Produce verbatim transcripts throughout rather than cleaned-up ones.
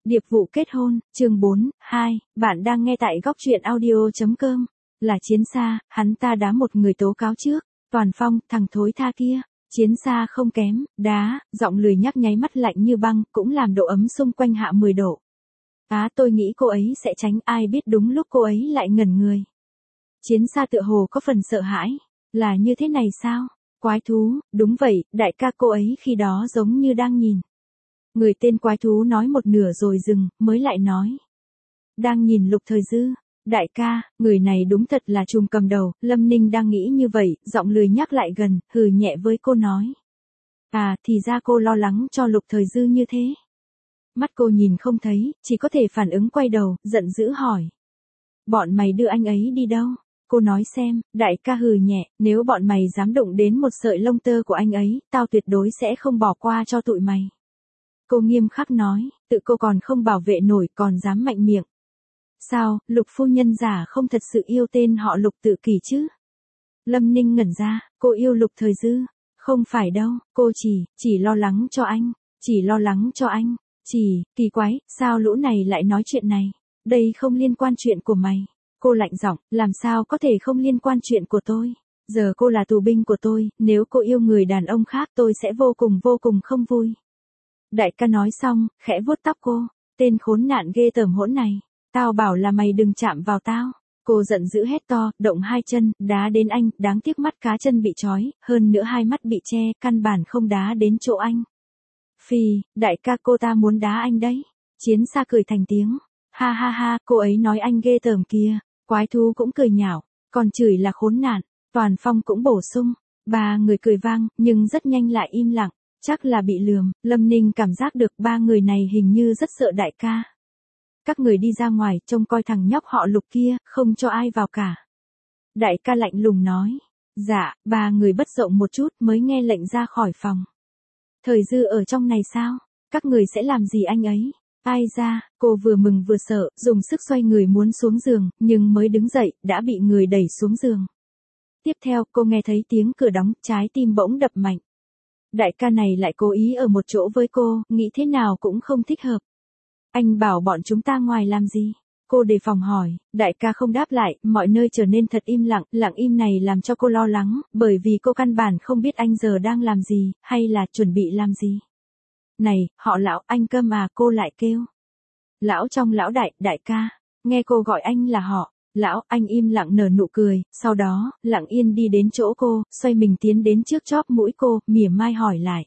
Điệp vụ kết hôn, chương bốn, hai, bạn đang nghe tại góc truyện audio.com. Là Chiến Sa, hắn ta đá một người tố cáo trước. Toàn Phong, thằng thối tha kia. Chiến Sa không kém, đá, giọng lười nhắc nháy mắt lạnh như băng, cũng làm độ ấm xung quanh hạ mười độ. Á tôi nghĩ cô ấy sẽ tránh, ai biết đúng lúc cô ấy lại ngẩn người. Chiến Sa tựa hồ có phần sợ hãi. Là như thế này sao? Quái thú, đúng vậy, đại ca cô ấy khi đó giống như đang nhìn. Người tên quái thú nói một nửa rồi dừng, mới lại nói. Đang nhìn Lục Thời Dư. Đại ca, người này đúng thật là trùm cầm đầu, Lâm Ninh đang nghĩ như vậy, giọng lười nhắc lại gần, hừ nhẹ với cô nói. À, thì ra cô lo lắng cho Lục Thời Dư như thế. Mắt cô nhìn không thấy, chỉ có thể phản ứng quay đầu, giận dữ hỏi. Bọn mày đưa anh ấy đi đâu? Cô nói xem, đại ca hừ nhẹ, nếu bọn mày dám đụng đến một sợi lông tơ của anh ấy, tao tuyệt đối sẽ không bỏ qua cho tụi mày. Cô nghiêm khắc nói, tự cô còn không bảo vệ nổi còn dám mạnh miệng. Sao, Lục phu nhân giả không thật sự yêu tên họ Lục Tự Kỷ chứ? Lâm Ninh ngẩn ra, cô yêu Lục Thời Dư. Không phải đâu, cô chỉ, chỉ lo lắng cho anh, chỉ lo lắng cho anh, chỉ, kỳ quái, sao lũ này lại nói chuyện này? Đây không liên quan chuyện của mày. Cô lạnh giọng, làm sao có thể không liên quan chuyện của tôi? Giờ cô là tù binh của tôi, nếu cô yêu người đàn ông khác tôi sẽ vô cùng vô cùng không vui. Đại ca nói xong, khẽ vuốt tóc cô, tên khốn nạn ghê tởm hỗn này, tao bảo là mày đừng chạm vào tao. Cô giận dữ hét to, động hai chân, đá đến anh, đáng tiếc mắt cá chân bị trói, hơn nữa hai mắt bị che, căn bản không đá đến chỗ anh. Phì, đại ca cô ta muốn đá anh đấy. Chiến Sa cười thành tiếng, ha ha ha, cô ấy nói anh ghê tởm kia. Quái thú cũng cười nhạo, còn chửi là khốn nạn. Toàn Phong cũng bổ sung, ba người cười vang, nhưng rất nhanh lại im lặng. Chắc là bị lườm, Lâm Ninh cảm giác được ba người này hình như rất sợ đại ca. Các người đi ra ngoài, trông coi thằng nhóc họ Lục kia, không cho ai vào cả. Đại ca lạnh lùng nói. Dạ, ba người bất rộng một chút mới nghe lệnh ra khỏi phòng. Thời Dư ở trong này sao? Các người sẽ làm gì anh ấy? Ai ra, cô vừa mừng vừa sợ, dùng sức xoay người muốn xuống giường, nhưng mới đứng dậy, đã bị người đẩy xuống giường. Tiếp theo, cô nghe thấy tiếng cửa đóng, trái tim bỗng đập mạnh. Đại ca này lại cố ý ở một chỗ với cô, nghĩ thế nào cũng không thích hợp. Anh bảo bọn chúng ta ngoài làm gì? Cô đề phòng hỏi, đại ca không đáp lại, mọi nơi trở nên thật im lặng, lặng im này làm cho cô lo lắng, bởi vì cô căn bản không biết anh giờ đang làm gì, hay là chuẩn bị làm gì. Này, họ Lão, anh câm à, cô lại kêu. Lão trong lão đại, đại ca, nghe cô gọi anh là họ. Lão, anh im lặng nở nụ cười, sau đó, lặng yên đi đến chỗ cô, xoay mình tiến đến trước chóp mũi cô, mỉa mai hỏi lại.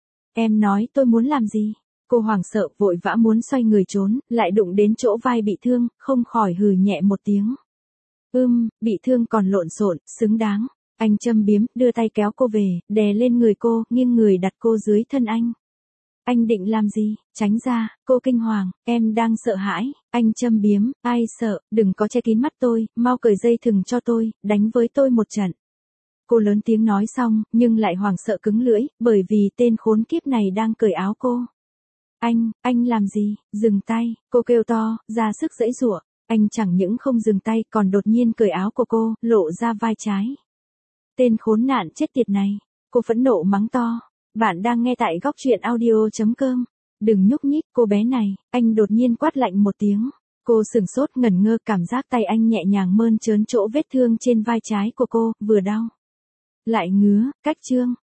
Em nói tôi muốn làm gì? Cô hoảng sợ, vội vã muốn xoay người trốn, lại đụng đến chỗ vai bị thương, không khỏi hừ nhẹ một tiếng. Ưm, bị thương còn lộn xộn, xứng đáng. Anh châm biếm, đưa tay kéo cô về, đè lên người cô, nghiêng người đặt cô dưới thân anh. Anh định làm gì? Tránh ra, cô kinh hoàng, em đang sợ hãi. Anh châm biếm, ai sợ, đừng có che kín mắt tôi, mau cởi dây thừng cho tôi, đánh với tôi một trận. Cô lớn tiếng nói xong, nhưng lại hoảng sợ cứng lưỡi, bởi vì tên khốn kiếp này đang cởi áo cô. Anh, anh làm gì? Dừng tay, cô kêu to, ra sức giãy giụa. Anh chẳng những không dừng tay, còn đột nhiên cởi áo của cô, lộ ra vai trái. Tên khốn nạn chết tiệt này, cô phẫn nộ mắng to. Bạn đang nghe tại góc truyện audio.com. Đừng nhúc nhích, cô bé này, anh đột nhiên quát lạnh một tiếng. Cô sửng sốt ngẩn ngơ, cảm giác tay anh nhẹ nhàng mơn trớn chỗ vết thương trên vai trái của cô, vừa đau. Lại ngứa, cách trương,